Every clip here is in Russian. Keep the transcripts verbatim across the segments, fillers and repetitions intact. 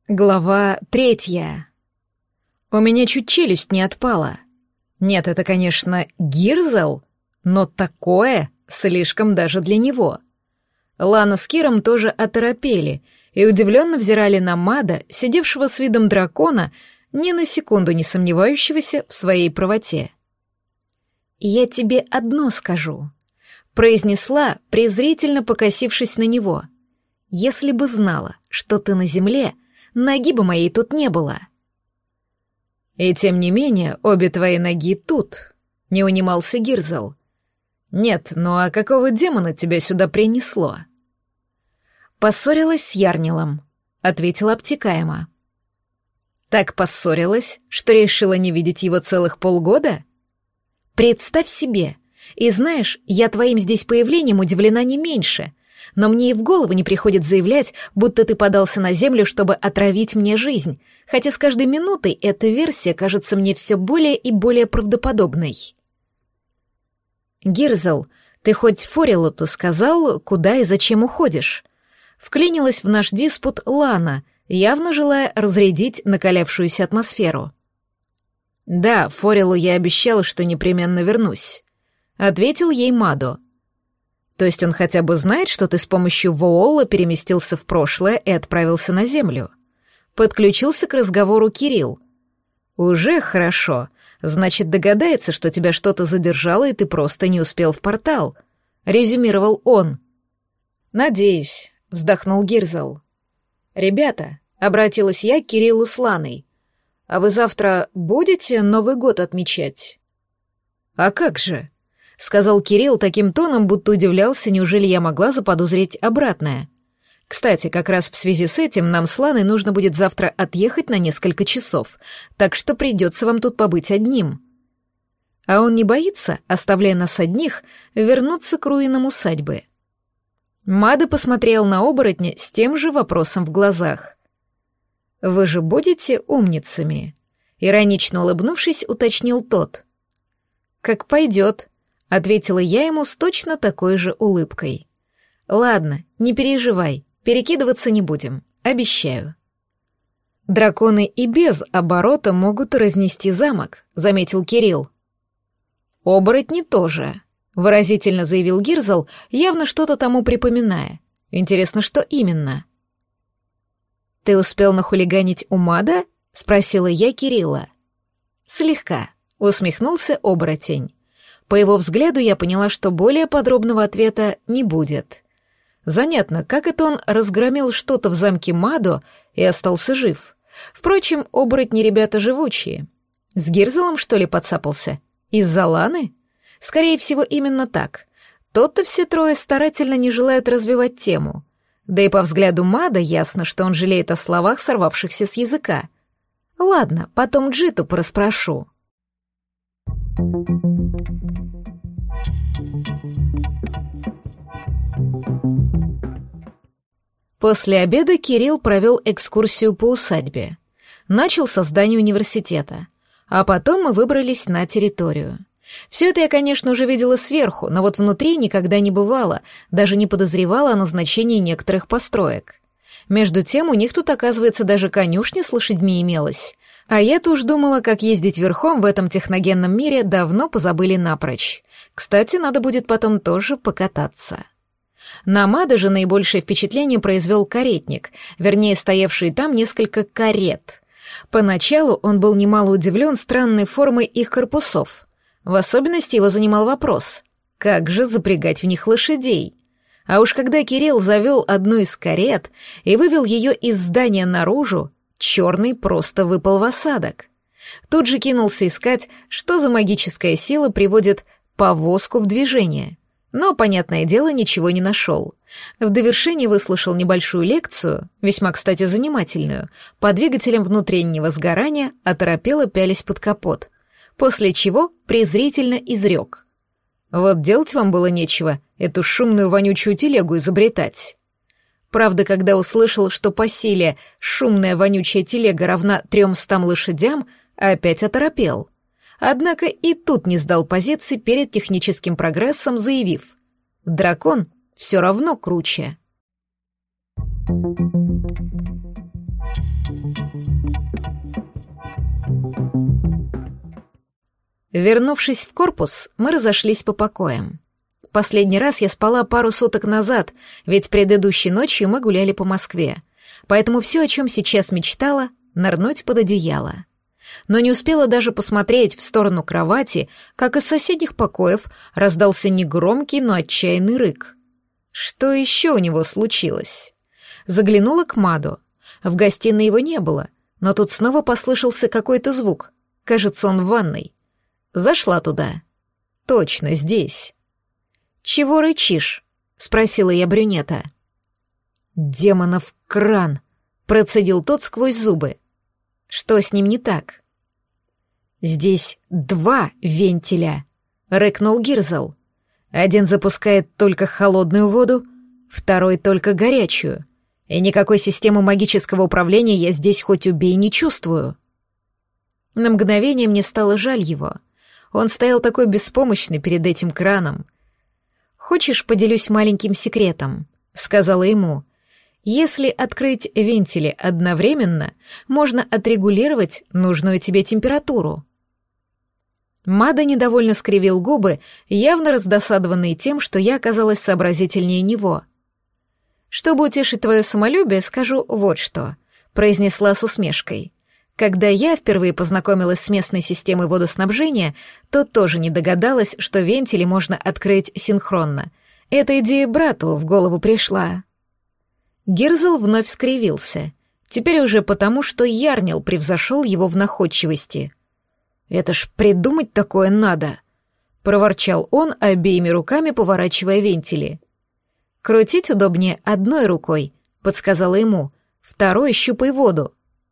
Глава третья. У меня чуть челюсть не отпала. Нет, это, конечно, Гирзел, но такое слишком даже для него. Лана с Киром тоже оторопели и удивленно взирали на Мада, сидевшего с видом дракона, ни на секунду не сомневающегося в своей правоте. «Я тебе одно скажу», — произнесла, презрительно покосившись на него. «Если бы знала, что ты на земле, ноги бы моей тут не было». «И тем не менее, обе твои ноги тут», — не унимался Гирзел. «Нет, ну а какого демона тебя сюда принесло?» «Поссорилась с Ярнилом», — ответила обтекаемо. «Так поссорилась, что решила не видеть его целых полгода?» «Представь себе. И знаешь, я твоим здесь появлением удивлена не меньше, но мне и в голову не приходит заявлять, будто ты подался на землю, чтобы отравить мне жизнь, хотя с каждой минутой эта версия кажется мне все более и более правдоподобной». «Гирзел, ты хоть Форелоту сказал, куда и зачем уходишь?» Вклинилась в наш диспут Лана, явно желая разрядить накалявшуюся атмосферу. «Да, Форелу я обещала, что непременно вернусь», — ответил ей Мадо. «То есть он хотя бы знает, что ты с помощью Воолла переместился в прошлое и отправился на Землю?» Подключился к разговору Кирилл. «Уже хорошо. Значит, догадается, что тебя что-то задержало, и ты просто не успел в портал», — резюмировал он. «Надеюсь», — вздохнул Гирзел. «Ребята», — обратилась я к Кириллу с Ланой, «а вы завтра будете Новый год отмечать?» «А как же?» — сказал Кирилл таким тоном, будто удивлялся, неужели я могла заподозрить обратное. «Кстати, как раз в связи с этим нам с Ланой нужно будет завтра отъехать на несколько часов, так что придется вам тут побыть одним». А он не боится, оставляя нас одних, вернуться к руинам усадьбы? Мада посмотрел на оборотня с тем же вопросом в глазах. «Вы же будете умницами?» Иронично улыбнувшись, уточнил тот. «Как пойдет», — ответила я ему с точно такой же улыбкой. «Ладно, не переживай, перекидываться не будем, обещаю». «Драконы и без оборота могут разнести замок», — заметил Кирилл. «Оборотни тоже», — выразительно заявил Гирзел, явно что-то тому припоминая. «Интересно, что именно?» «Ты успел нахулиганить у Мада?» — спросила я Кирилла. «Слегка», — усмехнулся оборотень. По его взгляду я поняла, что более подробного ответа не будет. Занятно, как это он разгромил что-то в замке Мадо и остался жив. Впрочем, оборотни ребята живучие. С Гирзелом, что ли, подцапался? Из-за Ланы? Скорее всего, именно так. Тот-то все трое старательно не желают развивать тему. Да и по взгляду Мада ясно, что он жалеет о словах, сорвавшихся с языка. Ладно, потом Джиту пораспрошу. После обеда Кирилл провел экскурсию по усадьбе. Начал со здания университета, а потом мы выбрались на территорию. Все это я, конечно, уже видела сверху, но вот внутри никогда не бывало, даже не подозревала о назначении некоторых построек. Между тем, у них тут, оказывается, даже конюшня с лошадьми имелась. А я-то уж думала, как ездить верхом в этом техногенном мире давно позабыли напрочь. Кстати, надо будет потом тоже покататься. На Мада же наибольшее впечатление произвел каретник, вернее, стоявшие там несколько карет. Поначалу он был немало удивлен странной формой их корпусов. В особенности его занимал вопрос, как же запрягать в них лошадей? А уж когда Кирилл завел одну из карет и вывел ее из здания наружу, черный просто выпал в осадок. Тут же кинулся искать, что за магическая сила приводит повозку в движение. Но, понятное дело, ничего не нашел. В довершение выслушал небольшую лекцию, весьма, кстати, занимательную, по двигателям внутреннего сгорания, оторопело пялись под капот, после чего презрительно изрек. «Вот делать вам было нечего, эту шумную вонючую телегу изобретать». Правда, когда услышал, что по силе шумная вонючая телега равна трёмстам лошадям, опять оторопел. Однако и тут не сдал позиции перед техническим прогрессом, заявив: «Дракон все равно круче». Вернувшись в корпус, мы разошлись по покоям. Последний раз я спала пару суток назад, ведь предыдущей ночью мы гуляли по Москве. Поэтому все, о чем сейчас мечтала, нырнуть под одеяло. Но не успела даже посмотреть в сторону кровати, как из соседних покоев раздался негромкий, но отчаянный рык. Что еще у него случилось? Заглянула к Маду. В гостиной его не было, но тут снова послышался какой-то звук. Кажется, он в ванной. Зашла туда. Точно, здесь. «Чего рычишь?» — спросила я брюнета. «Демонов кран!» — процедил тот сквозь зубы. «Что с ним не так?» «Здесь два вентиля», — рыкнул Гирзл. «Один запускает только холодную воду, второй только горячую, и никакой системы магического управления я здесь хоть убей не чувствую». На мгновение мне стало жаль его. Он стоял такой беспомощный перед этим краном. «Хочешь, поделюсь маленьким секретом?» — сказала ему. «Если открыть вентили одновременно, можно отрегулировать нужную тебе температуру». Мада недовольно скривил губы, явно раздосадованный тем, что я оказалась сообразительнее него. «Чтобы утешить твое самолюбие, скажу вот что», — произнесла с усмешкой. «Когда я впервые познакомилась с местной системой водоснабжения, то тоже не догадалась, что вентили можно открыть синхронно. Эта идея брату в голову пришла». Гирзл вновь скривился. Теперь уже потому, что Ярнил превзошел его в находчивости. «Это ж придумать такое надо!» — проворчал он, обеими руками поворачивая вентили. «Крутить удобнее одной рукой», — подсказала ему, — «второй щупай воду».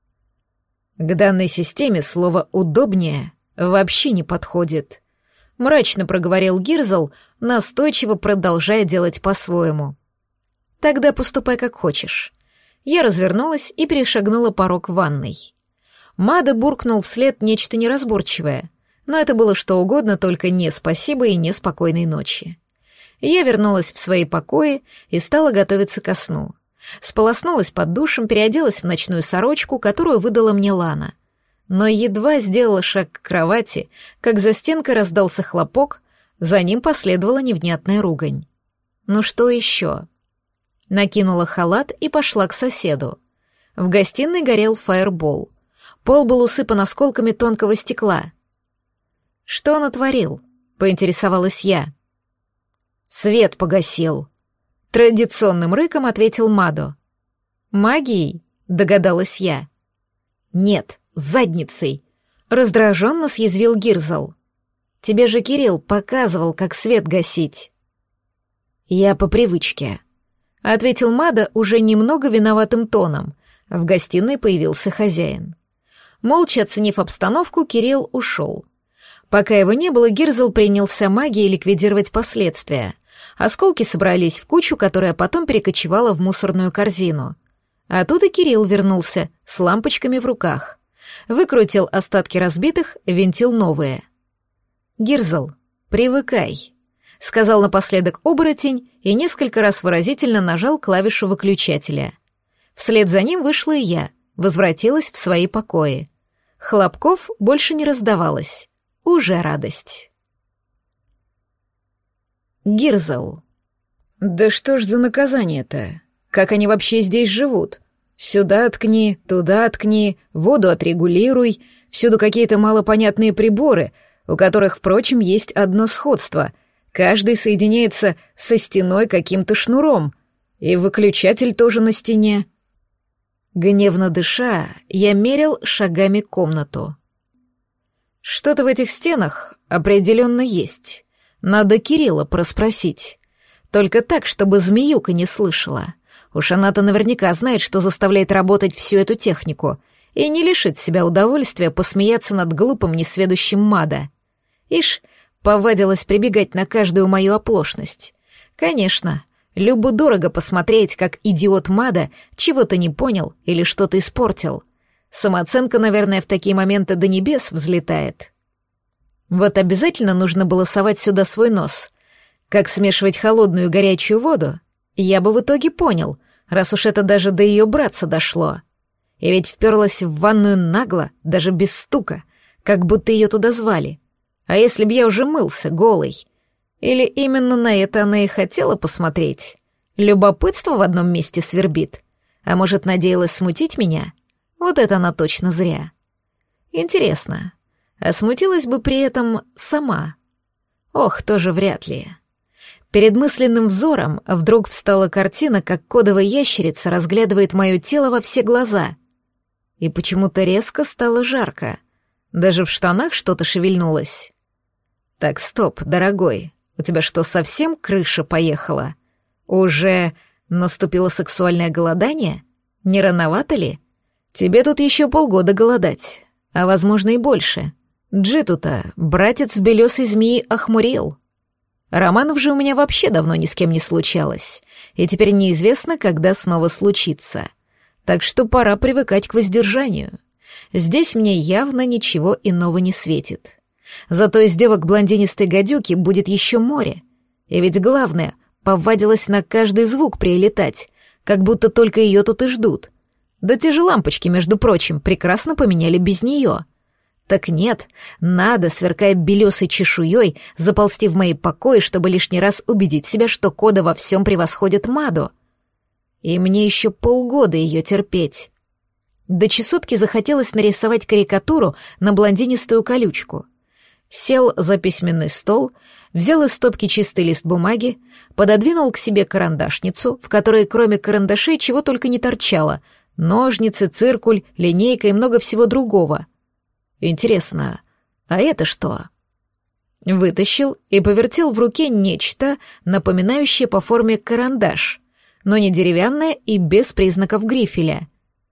К данной системе слово «удобнее» вообще не подходит. Мрачно проговорил Гирзл, настойчиво продолжая делать по-своему. «Тогда поступай как хочешь». Я развернулась и перешагнула порог ванной. Мада буркнул вслед нечто неразборчивое, но это было что угодно, только не спасибо и не спокойной ночи. Я вернулась в свои покои и стала готовиться ко сну. Сполоснулась под душем, переоделась в ночную сорочку, которую выдала мне Лана. Но едва сделала шаг к кровати, как за стенкой раздался хлопок, за ним последовала невнятная ругань. «Ну что еще?» Накинула халат и пошла к соседу. В гостиной горел фаербол. Пол был усыпан осколками тонкого стекла. «Что он натворил?» — поинтересовалась я. «Свет погасил», — традиционным рыком ответил Мадо. «Магией?» — догадалась я. «Нет, задницей», — раздраженно съязвил Гирзл. «Тебе же Кирилл показывал, как свет гасить». «Я по привычке», — ответил Мадо уже немного виноватым тоном. В гостиной появился хозяин. Молча оценив обстановку, Кирилл ушел. Пока его не было, Гирзл принялся магией ликвидировать последствия. Осколки собрались в кучу, которая потом перекочевала в мусорную корзину. А тут и Кирилл вернулся с лампочками в руках. Выкрутил остатки разбитых, винтил новые. «Гирзл, привыкай», — сказал напоследок оборотень и несколько раз выразительно нажал клавишу выключателя. Вслед за ним вышла и я, возвратилась в свои покои. Хлопков больше не раздавалось. Уже радость. Гирзл. «Да что ж за наказание-то? Как они вообще здесь живут? Сюда ткни, туда ткни, воду отрегулируй, всюду какие-то малопонятные приборы, у которых, впрочем, есть одно сходство. Каждый соединяется со стеной каким-то шнуром, и выключатель тоже на стене». Гневно дыша, я мерил шагами комнату. Что-то в этих стенах определенно есть. Надо Кирилла проспросить. Только так, чтобы змеюка не слышала. Уж она-то наверняка знает, что заставляет работать всю эту технику, и не лишит себя удовольствия посмеяться над глупым несведущим Мадо. Ишь, повадилась прибегать на каждую мою оплошность. Конечно, любо-дорого посмотреть, как идиот Мадо чего-то не понял или что-то испортил. Самооценка, наверное, в такие моменты до небес взлетает. Вот обязательно нужно было совать сюда свой нос. Как смешивать холодную и горячую воду, я бы в итоге понял, раз уж это даже до ее братца дошло. И ведь вперлась в ванную нагло, даже без стука, как будто ее туда звали. А если б я уже мылся, голый? Или именно на это она и хотела посмотреть? Любопытство в одном месте свербит. А может, надеялась смутить меня? Вот это она точно зря. Интересно, а смутилась бы при этом сама? Ох, тоже вряд ли. Перед мысленным взором вдруг встала картина, как кодовая ящерица разглядывает мое тело во все глаза. И почему-то резко стало жарко. Даже в штанах что-то шевельнулось. Так, стоп, дорогой, у тебя что, совсем крыша поехала? Уже наступило сексуальное голодание? Не рановато ли? Тебе тут еще полгода голодать, а возможно и больше. Джиту-то братец белесой змеи охмурил. Романов же у меня вообще давно ни с кем не случалось, и теперь неизвестно, когда снова случится. Так что пора привыкать к воздержанию. Здесь мне явно ничего иного не светит. Зато из девок блондинистой гадюки будет еще море. И ведь главное, повадилась на каждый звук прилетать, как будто только ее тут и ждут. Да те же лампочки, между прочим, прекрасно поменяли без нее. Так нет, надо, сверкая белесой чешуей, заползти в мои покои, чтобы лишний раз убедить себя, что Кода во всем превосходит Маду. И мне еще полгода ее терпеть. До чесотки захотелось нарисовать карикатуру на блондинистую колючку. Сел за письменный стол, взял из стопки чистый лист бумаги, пододвинул к себе карандашницу, в которой кроме карандашей чего только не торчало — ножницы, циркуль, линейка и много всего другого. Интересно, а это что? Вытащил и повертел в руке нечто, напоминающее по форме карандаш, но не деревянное и без признаков грифеля.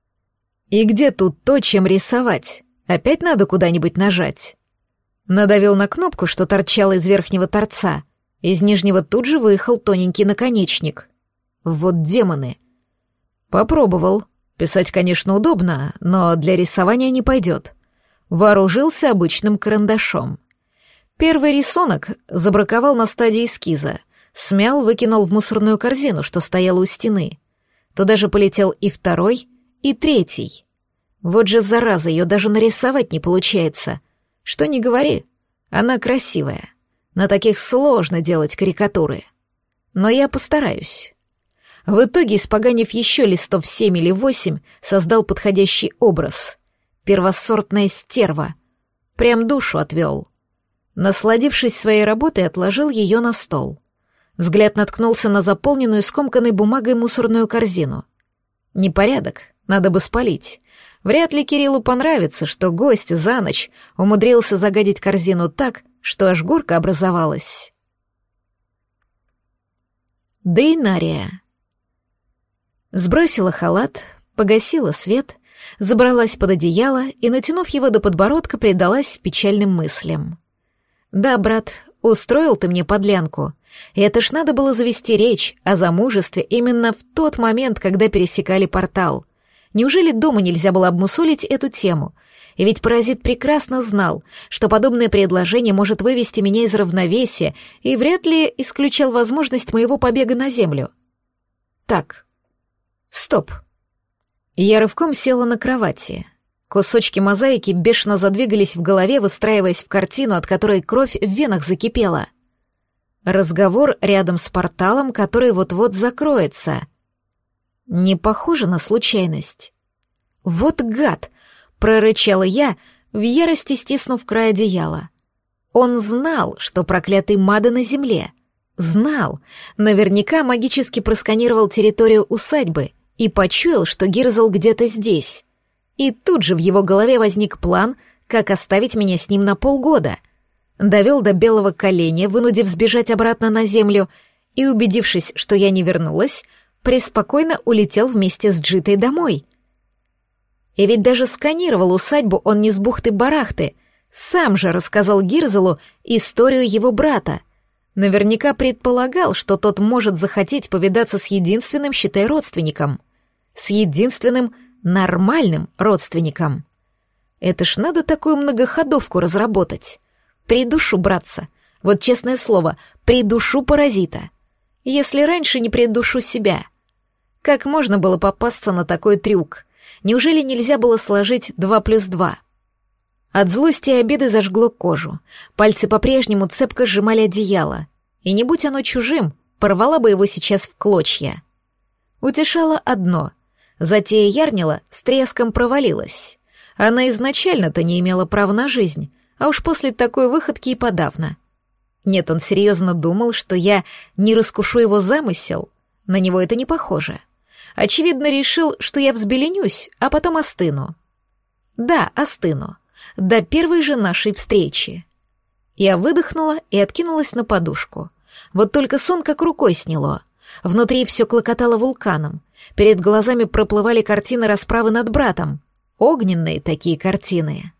И где тут то, чем рисовать? Опять надо куда-нибудь нажать. Надавил на кнопку, что торчало из верхнего торца. Из нижнего тут же выехал тоненький наконечник. Вот демоны. Попробовал. Писать, конечно, удобно, но для рисования не пойдет. Вооружился обычным карандашом. Первый рисунок забраковал на стадии эскиза, смял, выкинул в мусорную корзину, что стояла у стены. Туда же полетел и второй, и третий. Вот же зараза, ее даже нарисовать не получается. Что ни говори, она красивая. На таких сложно делать карикатуры. Но я постараюсь. В итоге, испоганив еще листов семь или восемь, создал подходящий образ. Первосортная стерва. Прям душу отвел. Насладившись своей работой, отложил ее на стол. Взгляд наткнулся на заполненную скомканной бумагой мусорную корзину. Непорядок, надо бы спалить. Вряд ли Кириллу понравится, что гость за ночь умудрился загадить корзину так, что аж горка образовалась. Дейнария. Сбросила халат, погасила свет, забралась под одеяло и, натянув его до подбородка, предалась печальным мыслям. «Да, брат, устроил ты мне подлянку. И это ж надо было завести речь о замужестве именно в тот момент, когда пересекали портал. Неужели дома нельзя было обмусолить эту тему? И ведь паразит прекрасно знал, что подобное предложение может вывести меня из равновесия и вряд ли исключал возможность моего побега на землю. Так, стоп. Я рывком села на кровати. Кусочки мозаики бешено задвигались в голове, выстраиваясь в картину, от которой кровь в венах закипела. Разговор рядом с порталом, который вот-вот закроется. Не похоже на случайность. «Вот гад!» — прорычала я, в ярости стиснув край одеяла. Он знал, что проклятый Мада на земле. Знал. Наверняка магически просканировал территорию усадьбы и почуял, что Гирзл где-то здесь. И тут же в его голове возник план, как оставить меня с ним на полгода. Довел до белого коленя, вынудив сбежать обратно на землю, и, убедившись, что я не вернулась, преспокойно улетел вместе с Джитой домой. И ведь даже сканировал усадьбу он не с бухты-барахты, сам же рассказал Гирзлу историю его брата. Наверняка предполагал, что тот может захотеть повидаться с единственным, считай, родственником. С единственным нормальным родственником. Это ж надо такую многоходовку разработать. Придушу, братца. Вот честное слово, придушу паразита. Если раньше не придушу себя. Как можно было попасться на такой трюк? Неужели нельзя было сложить два плюс два? От злости и обиды зажгло кожу. Пальцы по-прежнему цепко сжимали одеяло. И не будь оно чужим, порвала бы его сейчас в клочья. Утешало одно. Затея Ярнила с треском провалилась. Она изначально-то не имела права на жизнь, а уж после такой выходки и подавно. Нет, он серьезно думал, что я не раскушу его замысел. На него это не похоже. Очевидно, решил, что я взбеленюсь, а потом остыну. Да, остыну. До первой же нашей встречи. Я выдохнула и откинулась на подушку. Вот только сон как рукой сняло. Внутри все клокотало вулканом. Перед глазами проплывали картины расправы над братом. Огненные такие картины.